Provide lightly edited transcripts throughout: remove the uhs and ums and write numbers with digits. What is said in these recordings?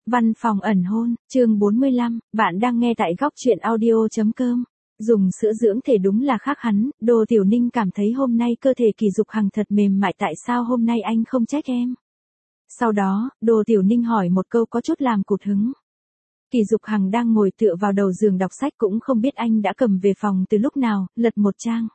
Văn phòng ẩn hôn, chương 45, bạn đang nghe tại góc truyện audio.com. Dùng sữa dưỡng thể đúng là khác hắn, Đồ Tiểu Ninh cảm thấy hôm nay cơ thể Kỳ Dục Hằng thật mềm mại, tại sao hôm nay anh không trách em? Sau đó, Đồ Tiểu Ninh hỏi một câu có chút làm cụt hứng. Kỳ Dục Hằng đang ngồi tựa vào đầu giường đọc sách, cũng không biết anh đã cầm về phòng từ lúc nào, lật một trang.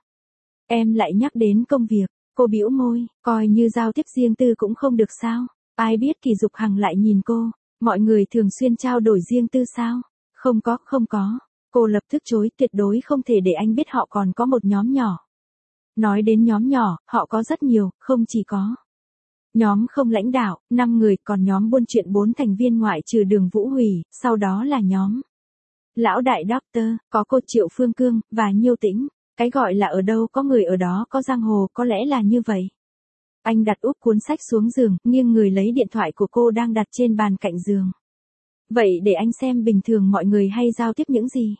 Em lại nhắc đến công việc, cô bĩu môi, coi như giao tiếp riêng tư cũng không được sao? Ai biết Kỳ Dục Hằng lại nhìn cô, mọi người thường xuyên trao đổi riêng tư sao? Không có. Cô lập tức chối, tuyệt đối không thể để anh biết họ còn có một nhóm nhỏ. Nói đến nhóm nhỏ, họ có rất nhiều, không chỉ có nhóm không lãnh đạo, 5 người, còn nhóm buôn chuyện 4 thành viên ngoại trừ Đường Vũ Hủy, sau đó là nhóm Lão Đại Doctor, có cô Triệu Phương Cương, và Nhiêu Tĩnh. Cái gọi là ở đâu có người ở đó có giang hồ, có lẽ là như vậy. Anh đặt úp cuốn sách xuống giường, nghiêng người lấy điện thoại của cô đang đặt trên bàn cạnh giường. Vậy để anh xem bình thường mọi người hay giao tiếp những gì.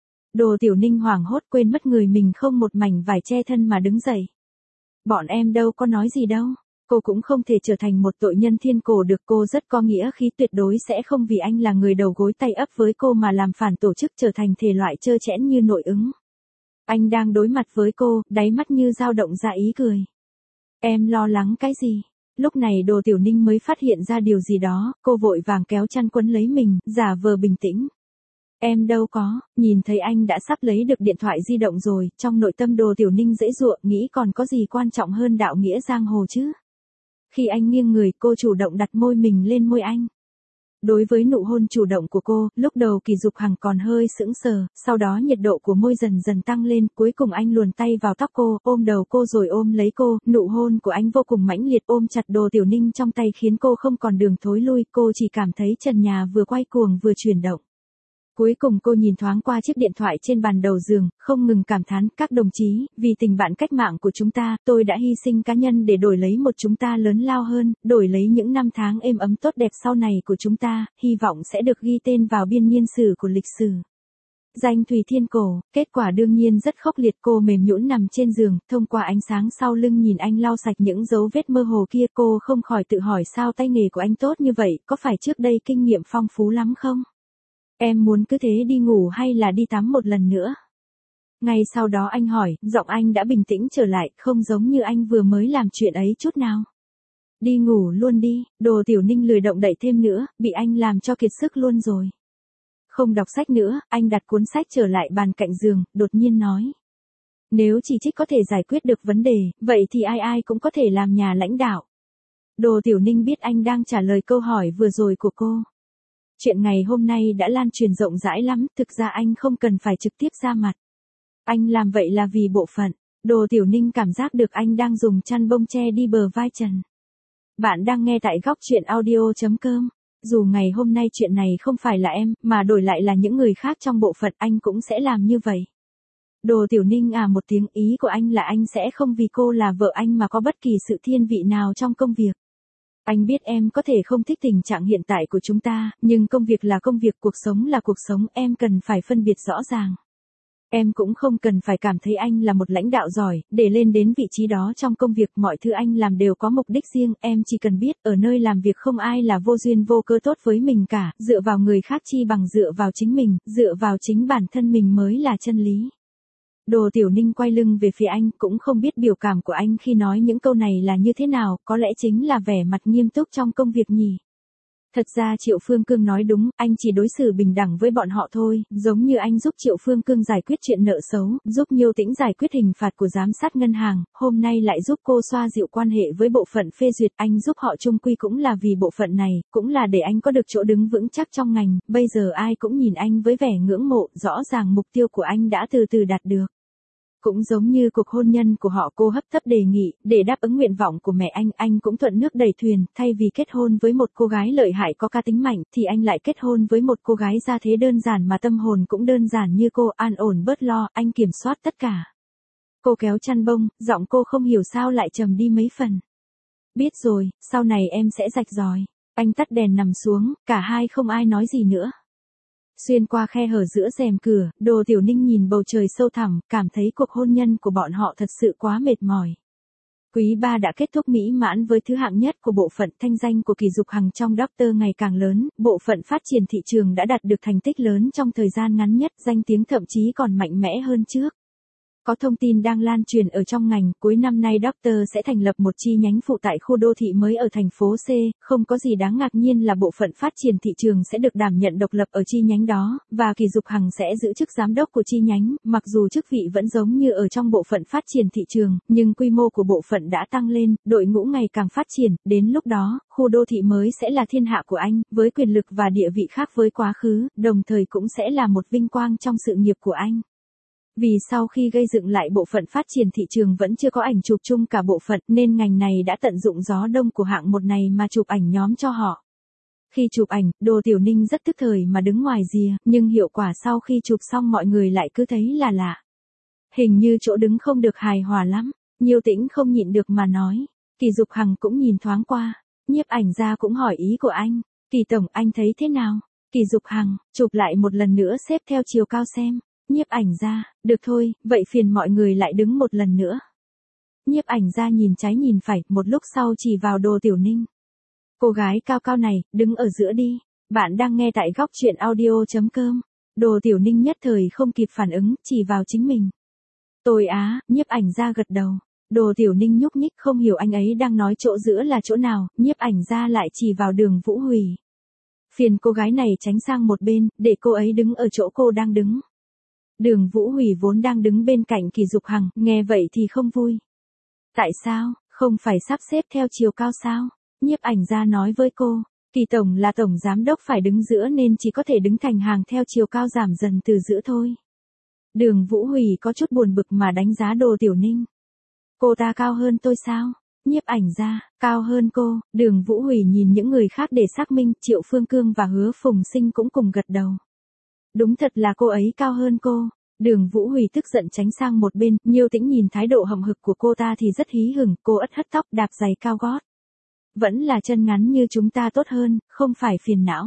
Đồ Tiểu Ninh hoảng hốt, quên mất người mình không một mảnh vải che thân mà đứng dậy. Bọn em đâu có nói gì đâu. Cô cũng không thể trở thành một tội nhân thiên cổ được, cô rất có nghĩa khí, tuyệt đối sẽ không vì anh là người đầu gối tay ấp với cô mà làm phản tổ chức, trở thành thể loại trơ trẽn như nội ứng. Anh đang đối mặt với cô, đáy mắt như dao động ra ý cười. Em lo lắng cái gì? Lúc này Đồ Tiểu Ninh mới phát hiện ra điều gì đó, cô vội vàng kéo chăn quấn lấy mình, giả vờ bình tĩnh. Em đâu có, nhìn thấy anh đã sắp lấy được điện thoại di động rồi, trong nội tâm Đồ Tiểu Ninh dễ dụa, nghĩ còn có gì quan trọng hơn đạo nghĩa giang hồ chứ. Khi anh nghiêng người, cô chủ động đặt môi mình lên môi anh. Đối với nụ hôn chủ động của cô, lúc đầu Kỳ Dục Hằng còn hơi sững sờ, sau đó nhiệt độ của môi dần dần tăng lên, cuối cùng anh luồn tay vào tóc cô, ôm đầu cô rồi ôm lấy cô, nụ hôn của anh vô cùng mãnh liệt, ôm chặt Đồ Tiểu Ninh trong tay khiến cô không còn đường thối lui, cô chỉ cảm thấy trần nhà vừa quay cuồng vừa chuyển động. Cuối cùng cô nhìn thoáng qua chiếc điện thoại trên bàn đầu giường, không ngừng cảm thán, các đồng chí, vì tình bạn cách mạng của chúng ta, tôi đã hy sinh cá nhân để đổi lấy một chúng ta lớn lao hơn, đổi lấy những năm tháng êm ấm tốt đẹp sau này của chúng ta, hy vọng sẽ được ghi tên vào biên niên sử của lịch sử. Danh Thùy Thiên Cổ, kết quả đương nhiên rất khốc liệt, cô mềm nhũn nằm trên giường, thông qua ánh sáng sau lưng nhìn anh lau sạch những dấu vết mơ hồ kia, cô không khỏi tự hỏi sao tay nghề của anh tốt như vậy, có phải trước đây kinh nghiệm phong phú lắm không? Em muốn cứ thế đi ngủ hay là đi tắm một lần nữa? Ngay sau đó anh hỏi, giọng anh đã bình tĩnh trở lại, không giống như anh vừa mới làm chuyện ấy chút nào. Đi ngủ luôn đi, Đồ Tiểu Ninh lười động đậy thêm nữa, bị anh làm cho kiệt sức luôn rồi. Không đọc sách nữa, anh đặt cuốn sách trở lại bàn cạnh giường, đột nhiên nói. Nếu chỉ trích có thể giải quyết được vấn đề, vậy thì ai cũng có thể làm nhà lãnh đạo. Đồ Tiểu Ninh biết anh đang trả lời câu hỏi vừa rồi của cô. Chuyện ngày hôm nay đã lan truyền rộng rãi lắm, thực ra anh không cần phải trực tiếp ra mặt. Anh làm vậy là vì bộ phận. Đồ Tiểu Ninh cảm giác được anh đang dùng chăn bông che đi bờ vai trần. Bạn đang nghe tại góc truyện audio.com. Dù ngày hôm nay chuyện này không phải là em, mà đổi lại là những người khác trong bộ phận, anh cũng sẽ làm như vậy. Đồ Tiểu Ninh một tiếng, ý của anh là anh sẽ không vì cô là vợ anh mà có bất kỳ sự thiên vị nào trong công việc. Anh biết em có thể không thích tình trạng hiện tại của chúng ta, nhưng công việc là công việc, cuộc sống là cuộc sống, em cần phải phân biệt rõ ràng. Em cũng không cần phải cảm thấy anh là một lãnh đạo giỏi, để lên đến vị trí đó trong công việc, mọi thứ anh làm đều có mục đích riêng, em chỉ cần biết, ở nơi làm việc không ai là vô duyên vô cớ tốt với mình cả, dựa vào người khác chi bằng dựa vào chính mình, dựa vào chính bản thân mình mới là chân lý. Đồ Tiểu Ninh quay lưng về phía anh, cũng không biết biểu cảm của anh khi nói những câu này là như thế nào, có lẽ chính là vẻ mặt nghiêm túc trong công việc nhỉ. Thật ra Triệu Phương Cương nói đúng, anh chỉ đối xử bình đẳng với bọn họ thôi, giống như anh giúp Triệu Phương Cương giải quyết chuyện nợ xấu, giúp Nhiêu Tĩnh giải quyết hình phạt của giám sát ngân hàng, hôm nay lại giúp cô xoa dịu quan hệ với bộ phận phê duyệt, anh giúp họ chung quy cũng là vì bộ phận này, cũng là để anh có được chỗ đứng vững chắc trong ngành, bây giờ ai cũng nhìn anh với vẻ ngưỡng mộ, rõ ràng mục tiêu của anh đã từ từ đạt được. Cũng giống như cuộc hôn nhân của họ, cô hấp tấp đề nghị, để đáp ứng nguyện vọng của mẹ anh cũng thuận nước đẩy thuyền, thay vì kết hôn với một cô gái lợi hại có cá tính mạnh, thì anh lại kết hôn với một cô gái gia thế đơn giản mà tâm hồn cũng đơn giản như cô, an ổn bớt lo, anh kiểm soát tất cả. Cô kéo chăn bông, giọng cô không hiểu sao lại trầm đi mấy phần. Biết rồi, sau này em sẽ rạch ròi. Anh tắt đèn nằm xuống, cả hai không ai nói gì nữa. Xuyên qua khe hở giữa rèm cửa, Đồ Tiểu Ninh nhìn bầu trời sâu thẳm, cảm thấy cuộc hôn nhân của bọn họ thật sự quá mệt mỏi. Quý 3 đã kết thúc mỹ mãn với thứ hạng nhất của bộ phận. Thanh danh của Kỳ Dục Hằng trong Doctor ngày càng lớn, bộ phận phát triển thị trường đã đạt được thành tích lớn trong thời gian ngắn nhất, danh tiếng thậm chí còn mạnh mẽ hơn trước. Có thông tin đang lan truyền ở trong ngành, cuối năm nay Doctor sẽ thành lập một chi nhánh phụ tại khu đô thị mới ở thành phố C, không có gì đáng ngạc nhiên là bộ phận phát triển thị trường sẽ được đảm nhận độc lập ở chi nhánh đó, và Kỳ Dục Hằng sẽ giữ chức giám đốc của chi nhánh, mặc dù chức vị vẫn giống như ở trong bộ phận phát triển thị trường, nhưng quy mô của bộ phận đã tăng lên, đội ngũ ngày càng phát triển, đến lúc đó, khu đô thị mới sẽ là thiên hạ của anh, với quyền lực và địa vị khác với quá khứ, đồng thời cũng sẽ là một vinh quang trong sự nghiệp của anh. Vì sau khi gây dựng lại bộ phận phát triển thị trường vẫn chưa có ảnh chụp chung cả bộ phận nên ngành này đã tận dụng gió đông của hạng một này mà chụp ảnh nhóm cho họ. Khi chụp ảnh, Đồ Tiểu Ninh rất tức thời mà đứng ngoài rìa, nhưng hiệu quả sau khi chụp xong mọi người lại cứ thấy là lạ. Hình như chỗ đứng không được hài hòa lắm, Nhiêu Tĩnh không nhịn được mà nói. Kỳ Dục Hằng cũng nhìn thoáng qua, nhiếp ảnh gia cũng hỏi ý của anh. Kỳ tổng anh thấy thế nào? Kỳ Dục Hằng, chụp lại một lần nữa xếp theo chiều cao xem. Nhiếp ảnh gia, được thôi, vậy phiền mọi người lại đứng một lần nữa. Nhiếp ảnh gia nhìn trái nhìn phải, một lúc sau chỉ vào Đồ Tiểu Ninh. Cô gái cao cao này, đứng ở giữa đi. Bạn đang nghe tại góc truyện audio.com. Đồ Tiểu Ninh nhất thời không kịp phản ứng, chỉ vào chính mình. Tôi á, nhiếp ảnh gia gật đầu. Đồ Tiểu Ninh nhúc nhích không hiểu anh ấy đang nói chỗ giữa là chỗ nào, nhiếp ảnh gia lại chỉ vào Đường Vũ Hủy. Phiền cô gái này tránh sang một bên, để cô ấy đứng ở chỗ cô đang đứng. Đường Vũ Hủy vốn đang đứng bên cạnh Kỳ Dục Hằng, nghe vậy thì không vui. Tại sao, không phải sắp xếp theo chiều cao sao? Nhiếp ảnh gia nói với cô, Kỳ tổng là tổng giám đốc phải đứng giữa nên chỉ có thể đứng thành hàng theo chiều cao giảm dần từ giữa thôi. Đường Vũ Hủy có chút buồn bực mà đánh giá Đồ Tiểu Ninh. Cô ta cao hơn tôi sao? Nhiếp ảnh gia, cao hơn cô. Đường Vũ Hủy nhìn những người khác để xác minh, Triệu Phương Cương và Hứa Phùng Sinh cũng cùng gật đầu. Đúng thật là cô ấy cao hơn cô. Đường Vũ Hủy tức giận tránh sang một bên, Nhiêu Tĩnh nhìn thái độ hậm hực của cô ta thì rất hí hửng, cô ất hất tóc đạp giày cao gót. Vẫn là chân ngắn như chúng ta tốt hơn, không phải phiền não.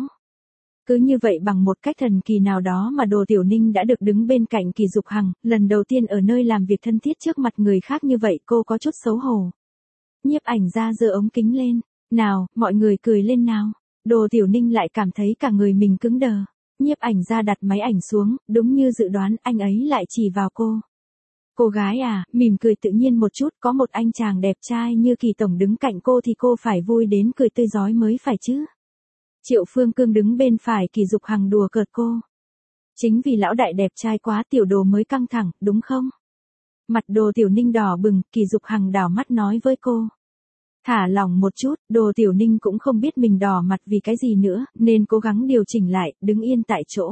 Cứ như vậy bằng một cách thần kỳ nào đó mà Đồ Tiểu Ninh đã được đứng bên cạnh Kỳ Dục Hằng, lần đầu tiên ở nơi làm việc thân thiết trước mặt người khác như vậy cô có chút xấu hổ. Nhiếp ảnh gia giơ ống kính lên, nào, mọi người cười lên nào. Đồ Tiểu Ninh lại cảm thấy cả người mình cứng đờ. Nhiếp ảnh gia đặt máy ảnh xuống, đúng như dự đoán anh ấy lại chỉ vào cô. Cô gái à, mỉm cười tự nhiên một chút, có một anh chàng đẹp trai như Kỳ tổng đứng cạnh cô thì cô phải vui đến cười tươi rói mới phải chứ. Triệu Phương Cương đứng bên phải Kỳ Dục Hằng đùa cợt cô. Chính vì lão đại đẹp trai quá Tiểu Đồ mới căng thẳng, đúng không? Mặt Đồ Tiểu Ninh đỏ bừng, Kỳ Dục Hằng đảo mắt nói với cô. Thả lỏng một chút, Đồ Tiểu Ninh cũng không biết mình đỏ mặt vì cái gì nữa, nên cố gắng điều chỉnh lại, đứng yên tại chỗ.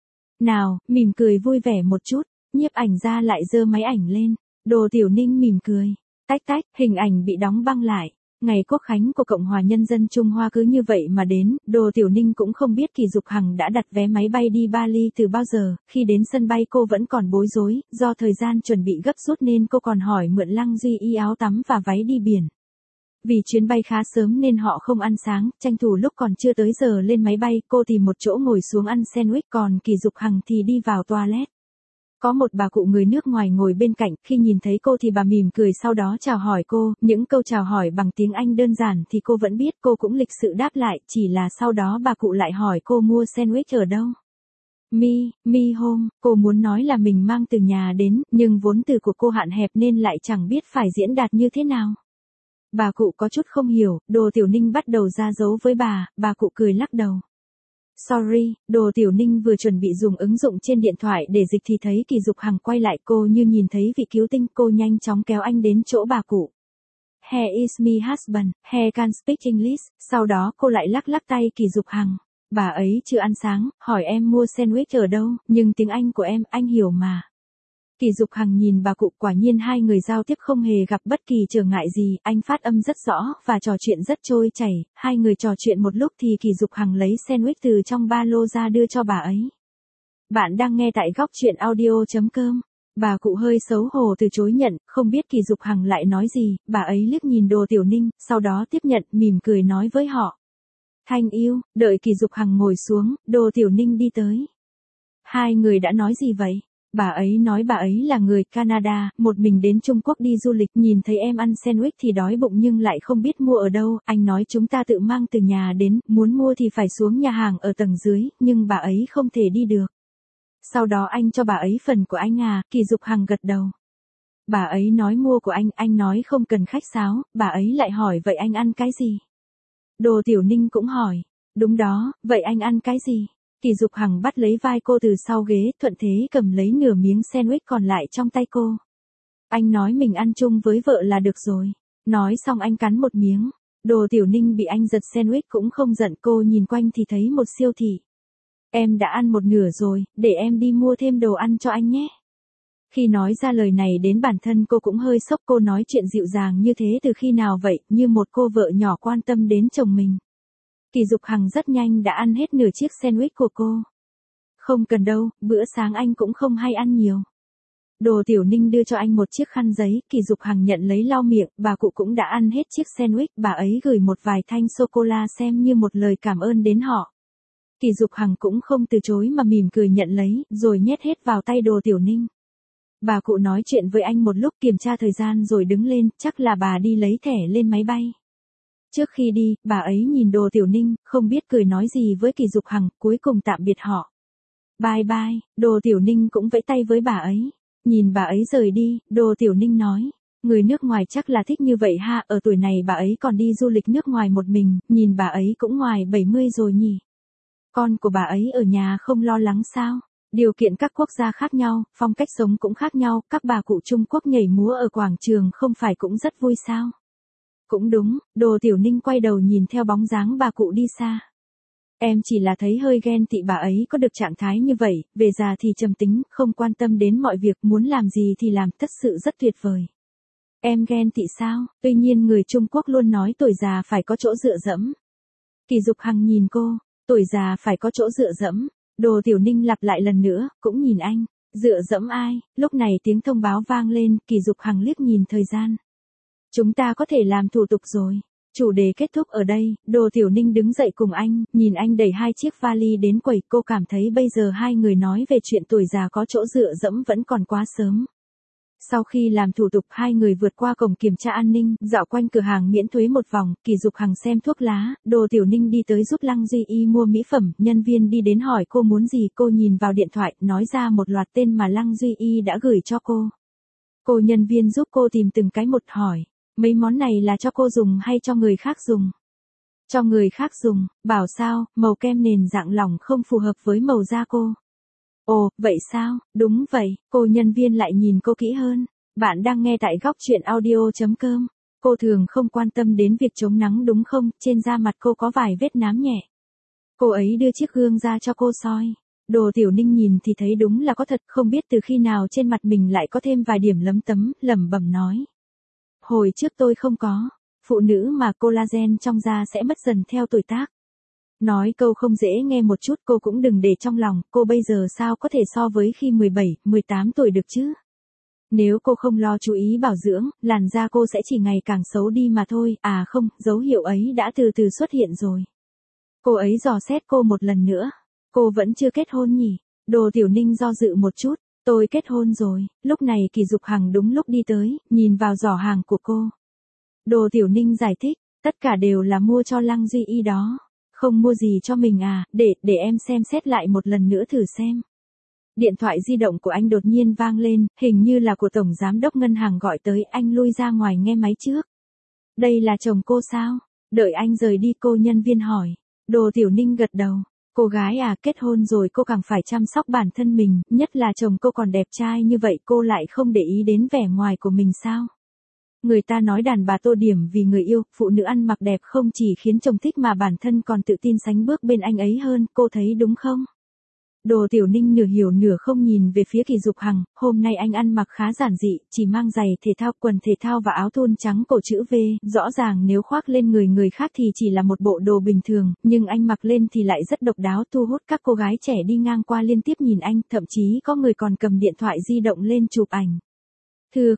Nào, mỉm cười vui vẻ một chút, nhiếp ảnh gia lại giơ máy ảnh lên. Đồ Tiểu Ninh mỉm cười. Tách tách, hình ảnh bị đóng băng lại. Ngày Quốc khánh của Cộng hòa Nhân dân Trung Hoa cứ như vậy mà đến, Đồ Tiểu Ninh cũng không biết Kỳ Dục Hằng đã đặt vé máy bay đi Bali từ bao giờ, khi đến sân bay cô vẫn còn bối rối, do thời gian chuẩn bị gấp rút nên cô còn hỏi mượn Lăng Duy Y áo tắm và váy đi biển. Vì chuyến bay khá sớm nên họ không ăn sáng, tranh thủ lúc còn chưa tới giờ lên máy bay, cô tìm một chỗ ngồi xuống ăn sandwich còn Kỳ Dục Hằng thì đi vào toilet. Có một bà cụ người nước ngoài ngồi bên cạnh, khi nhìn thấy cô thì bà mỉm cười sau đó chào hỏi cô, những câu chào hỏi bằng tiếng Anh đơn giản thì cô vẫn biết, cô cũng lịch sự đáp lại, chỉ là sau đó bà cụ lại hỏi cô mua sandwich ở đâu. Me home, cô muốn nói là mình mang từ nhà đến, nhưng vốn từ của cô hạn hẹp nên lại chẳng biết phải diễn đạt như thế nào. Bà cụ có chút không hiểu, Đồ Tiểu Ninh bắt đầu ra dấu với bà cụ cười lắc đầu. Sorry, Đồ Tiểu Ninh vừa chuẩn bị dùng ứng dụng trên điện thoại để dịch thì thấy Kỳ Dục Hằng quay lại cô như nhìn thấy vị cứu tinh, cô nhanh chóng kéo anh đến chỗ bà cụ. He is my husband, he can speak English, sau đó cô lại lắc lắc tay Kỳ Dục Hằng. Bà ấy chưa ăn sáng, hỏi em mua sandwich ở đâu, nhưng tiếng Anh của em, anh hiểu mà. Kỳ Dục Hằng nhìn bà cụ, quả nhiên hai người giao tiếp không hề gặp bất kỳ trở ngại gì, anh phát âm rất rõ, và trò chuyện rất trôi chảy, hai người trò chuyện một lúc thì Kỳ Dục Hằng lấy sandwich từ trong ba lô ra đưa cho bà ấy. Bạn đang nghe tại góc truyện audio.com. Bà cụ hơi xấu hổ từ chối nhận, không biết Kỳ Dục Hằng lại nói gì, bà ấy liếc nhìn Đồ Tiểu Ninh, sau đó tiếp nhận, mỉm cười nói với họ. Thanh yêu, đợi Kỳ Dục Hằng ngồi xuống, Đồ Tiểu Ninh đi tới. Hai người đã nói gì vậy? Bà ấy nói bà ấy là người Canada, một mình đến Trung Quốc đi du lịch, nhìn thấy em ăn sandwich thì đói bụng nhưng lại không biết mua ở đâu, anh nói chúng ta tự mang từ nhà đến, muốn mua thì phải xuống nhà hàng ở tầng dưới, nhưng bà ấy không thể đi được. Sau đó anh cho bà ấy phần của anh à, Kỳ Dục Hằng gật đầu. Bà ấy nói mua của anh nói không cần khách sáo, bà ấy lại hỏi vậy anh ăn cái gì? Đồ Tiểu Ninh cũng hỏi, đúng đó, vậy anh ăn cái gì? Kỳ Dục Hằng bắt lấy vai cô từ sau ghế, thuận thế cầm lấy nửa miếng sandwich còn lại trong tay cô. Anh nói mình ăn chung với vợ là được rồi. Nói xong anh cắn một miếng. Đồ Tiểu Ninh bị anh giật sandwich cũng không giận, cô nhìn quanh thì thấy một siêu thị. Em đã ăn một nửa rồi, để em đi mua thêm đồ ăn cho anh nhé. Khi nói ra lời này đến bản thân cô cũng hơi sốc, cô nói chuyện dịu dàng như thế từ khi nào vậy, như một cô vợ nhỏ quan tâm đến chồng mình. Kỳ Dục Hằng rất nhanh đã ăn hết nửa chiếc sandwich của cô. Không cần đâu, bữa sáng anh cũng không hay ăn nhiều. Đồ Tiểu Ninh đưa cho anh một chiếc khăn giấy, Kỳ Dục Hằng nhận lấy lau miệng, bà cụ cũng đã ăn hết chiếc sandwich, bà ấy gửi một vài thanh sô-cô-la xem như một lời cảm ơn đến họ. Kỳ Dục Hằng cũng không từ chối mà mỉm cười nhận lấy, rồi nhét hết vào tay Đồ Tiểu Ninh. Bà cụ nói chuyện với anh một lúc kiểm tra thời gian rồi đứng lên, chắc là bà đi lấy thẻ lên máy bay. Trước khi đi, bà ấy nhìn Đồ Tiểu Ninh, không biết cười nói gì với Kỳ Dục Hằng, cuối cùng tạm biệt họ. Bye bye, Đồ Tiểu Ninh cũng vẫy tay với bà ấy. Nhìn bà ấy rời đi, Đồ Tiểu Ninh nói, người nước ngoài chắc là thích như vậy ha, ở tuổi này bà ấy còn đi du lịch nước ngoài một mình, nhìn bà ấy cũng ngoài 70 rồi nhỉ. Con của bà ấy ở nhà không lo lắng sao? Điều kiện các quốc gia khác nhau, phong cách sống cũng khác nhau, các bà cụ Trung Quốc nhảy múa ở quảng trường không phải cũng rất vui sao? Cũng đúng, Đồ Tiểu Ninh quay đầu nhìn theo bóng dáng bà cụ đi xa. Em chỉ là thấy hơi ghen tị bà ấy có được trạng thái như vậy, về già thì trầm tính, không quan tâm đến mọi việc, muốn làm gì thì làm, thật sự rất tuyệt vời. Em ghen tị sao? Tuy nhiên người Trung Quốc luôn nói tuổi già phải có chỗ dựa dẫm. Kỳ Dục Hằng nhìn cô, tuổi già phải có chỗ dựa dẫm. Đồ Tiểu Ninh lặp lại lần nữa, cũng nhìn anh. Dựa dẫm ai? Lúc này tiếng thông báo vang lên, Kỳ Dục Hằng liếc nhìn thời gian. Chúng ta có thể làm thủ tục rồi. Chủ đề kết thúc ở đây, Đồ Tiểu Ninh đứng dậy cùng anh, nhìn anh đẩy hai chiếc vali đến quầy, cô cảm thấy bây giờ hai người nói về chuyện tuổi già có chỗ dựa dẫm vẫn còn quá sớm. Sau khi làm thủ tục, hai người vượt qua cổng kiểm tra an ninh, dạo quanh cửa hàng miễn thuế một vòng, Kỳ Dục Hằng xem thuốc lá, Đồ Tiểu Ninh đi tới giúp Lăng Duy Y mua mỹ phẩm, nhân viên đi đến hỏi cô muốn gì, cô nhìn vào điện thoại, nói ra một loạt tên mà Lăng Duy Y đã gửi cho cô. Cô nhân viên giúp cô tìm từng cái một, hỏi, mấy món này là cho cô dùng hay cho người khác dùng? Cho người khác dùng, bảo sao, màu kem nền dạng lỏng không phù hợp với màu da cô. Ồ, vậy sao, đúng vậy, cô nhân viên lại nhìn cô kỹ hơn. Bạn đang nghe tại góc truyện audio.com. Cô thường không quan tâm đến việc chống nắng đúng không, trên da mặt cô có vài vết nám nhẹ. Cô ấy đưa chiếc gương ra cho cô soi. Đồ Tiểu Ninh nhìn thì thấy đúng là có thật, không biết từ khi nào trên mặt mình lại có thêm vài điểm lấm tấm, lẩm bẩm nói. Hồi trước tôi không có, phụ nữ mà collagen trong da sẽ mất dần theo tuổi tác. Nói câu không dễ nghe một chút, cô cũng đừng để trong lòng, cô bây giờ sao có thể so với khi 17, 18 tuổi được chứ? Nếu cô không lo chú ý bảo dưỡng, làn da cô sẽ chỉ ngày càng xấu đi mà thôi, à không, dấu hiệu ấy đã từ từ xuất hiện rồi. Cô ấy dò xét cô một lần nữa. Cô vẫn chưa kết hôn nhỉ? Đồ Tiểu Ninh do dự một chút, tôi kết hôn rồi. Lúc này Kỳ Dục Hằng đúng lúc đi tới, nhìn vào giỏ hàng của cô. Đồ Tiểu Ninh giải thích, tất cả đều là mua cho Lăng Duy Y đó. Không mua gì cho mình à, để em xem xét lại một lần nữa thử xem. Điện thoại di động của anh đột nhiên vang lên, hình như là của Tổng Giám đốc Ngân hàng gọi tới, anh lui ra ngoài nghe máy trước. Đây là chồng cô sao? Đợi anh rời đi, cô nhân viên hỏi. Đồ Tiểu Ninh gật đầu. Cô gái à, kết hôn rồi cô càng phải chăm sóc bản thân mình, nhất là chồng cô còn đẹp trai như vậy, cô lại không để ý đến vẻ ngoài của mình sao? Người ta nói đàn bà tô điểm vì người yêu, phụ nữ ăn mặc đẹp không chỉ khiến chồng thích mà bản thân còn tự tin sánh bước bên anh ấy hơn, cô thấy đúng không? Đồ Tiểu Ninh nửa hiểu nửa không nhìn về phía Kỳ Dục Hằng, hôm nay anh ăn mặc khá giản dị, chỉ mang giày thể thao, quần thể thao và áo thun trắng cổ chữ V, rõ ràng nếu khoác lên người khác thì chỉ là một bộ đồ bình thường, nhưng anh mặc lên thì lại rất độc đáo, thu hút các cô gái trẻ đi ngang qua liên tiếp nhìn anh, thậm chí có người còn cầm điện thoại di động lên chụp ảnh. Thưa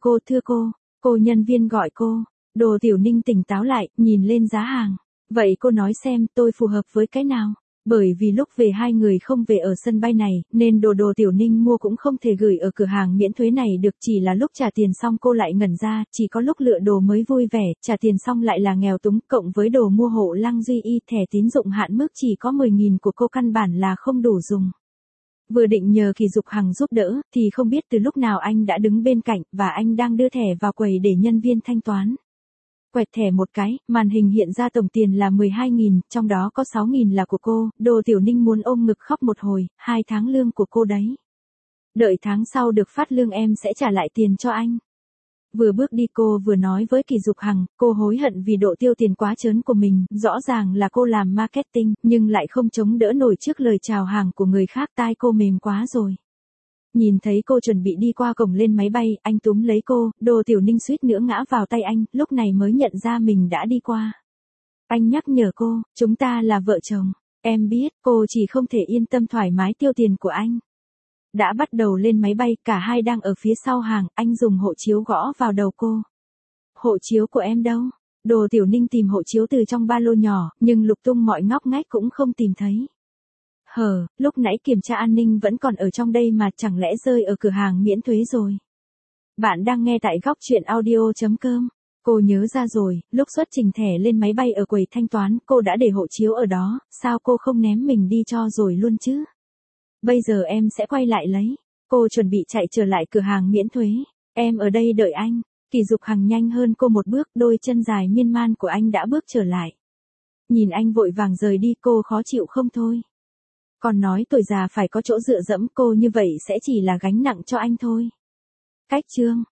cô nhân viên gọi cô. Đồ Tiểu Ninh tỉnh táo lại, nhìn lên giá hàng. Vậy cô nói xem tôi phù hợp với cái nào? Bởi vì lúc về hai người không về ở sân bay này, nên đồ Tiểu Ninh mua cũng không thể gửi ở cửa hàng miễn thuế này được, chỉ là lúc trả tiền xong cô lại ngẩn ra, chỉ có lúc lựa đồ mới vui vẻ, trả tiền xong lại là nghèo túng, cộng với đồ mua hộ Lăng Duy Y thẻ tín dụng hạn mức chỉ có 10.000 của cô căn bản là không đủ dùng. Vừa định nhờ Kỳ Dục Hằng giúp đỡ, thì không biết từ lúc nào anh đã đứng bên cạnh, và anh đang đưa thẻ vào quầy để nhân viên thanh toán. Quẹt thẻ một cái, màn hình hiện ra tổng tiền là 12.000, trong đó có 6.000 là của cô, Đồ Tiểu Ninh muốn ôm ngực khóc một hồi, 2 tháng lương của cô đấy. Đợi tháng sau được phát lương em sẽ trả lại tiền cho anh. Vừa bước đi cô vừa nói với Kỳ Dục Hằng, cô hối hận vì độ tiêu tiền quá trớn của mình, rõ ràng là cô làm marketing, nhưng lại không chống đỡ nổi trước lời chào hàng của người khác, tai cô mềm quá rồi. Nhìn thấy cô chuẩn bị đi qua cổng lên máy bay, anh túm lấy cô, Đồ Tiểu Ninh suýt nữa ngã vào tay anh, lúc này mới nhận ra mình đã đi qua. Anh nhắc nhở cô, chúng ta là vợ chồng, em biết, cô chỉ không thể yên tâm thoải mái tiêu tiền của anh. Đã bắt đầu lên máy bay, cả hai đang ở phía sau hàng, anh dùng hộ chiếu gõ vào đầu cô. Hộ chiếu của em đâu? Đồ Tiểu Ninh tìm hộ chiếu từ trong ba lô nhỏ, nhưng lục tung mọi ngóc ngách cũng không tìm thấy. Lúc nãy kiểm tra an ninh vẫn còn ở trong đây mà, chẳng lẽ rơi ở cửa hàng miễn thuế rồi. Bạn đang nghe tại góc truyện audio.com. Cô nhớ ra rồi, lúc xuất trình thẻ lên máy bay ở quầy thanh toán, cô đã để hộ chiếu ở đó, sao cô không ném mình đi cho rồi luôn chứ? Bây giờ em sẽ quay lại lấy. Cô chuẩn bị chạy trở lại cửa hàng miễn thuế. Em ở đây đợi anh. Kỳ Dục Hằng nhanh hơn cô một bước, đôi chân dài miên man của anh đã bước trở lại. Nhìn anh vội vàng rời đi, cô khó chịu không thôi. Còn nói tuổi già phải có chỗ dựa dẫm, cô như vậy sẽ chỉ là gánh nặng cho anh thôi. Cách chương